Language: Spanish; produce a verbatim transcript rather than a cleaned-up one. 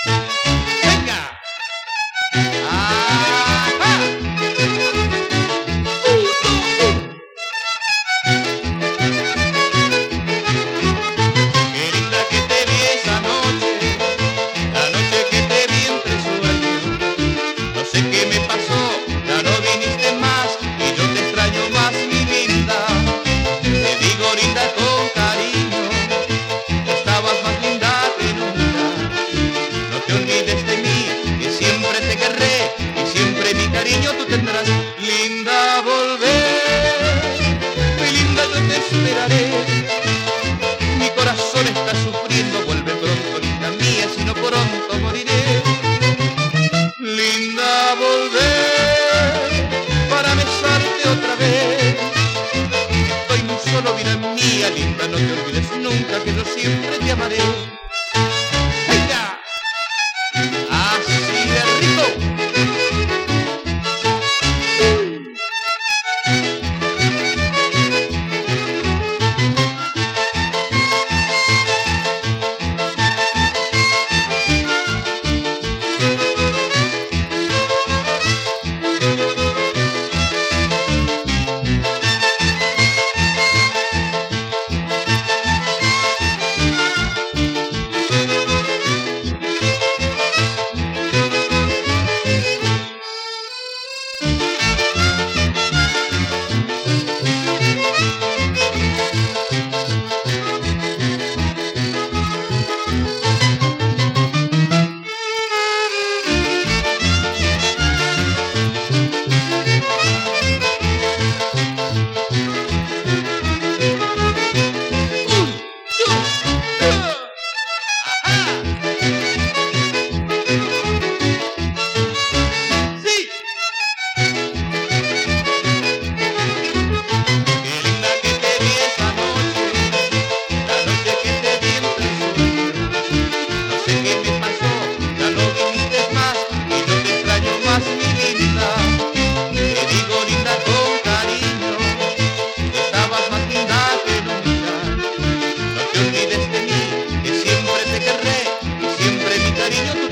Venga. Ajá. Qué linda que te vi esa noche, la noche que te vi entre sueños. No sé qué me pasó, ya no viniste más y yo te extraño más, mi linda. Te digo linda con cariño, estabas más linda que nunca. No te olvides de mí, que siempre te querré y siempre mi cariño tú tendrás. Linda, volver, mi linda, yo te esperaré. Mi corazón está sufriendo, vuelve pronto, linda mía, si no pronto moriré. Linda, volver para besarte otra vez. Estoy muy solo, vida mía, linda, no te olvides nunca que yo siempre te amaré. ¡Venga! Así de rico. Cariño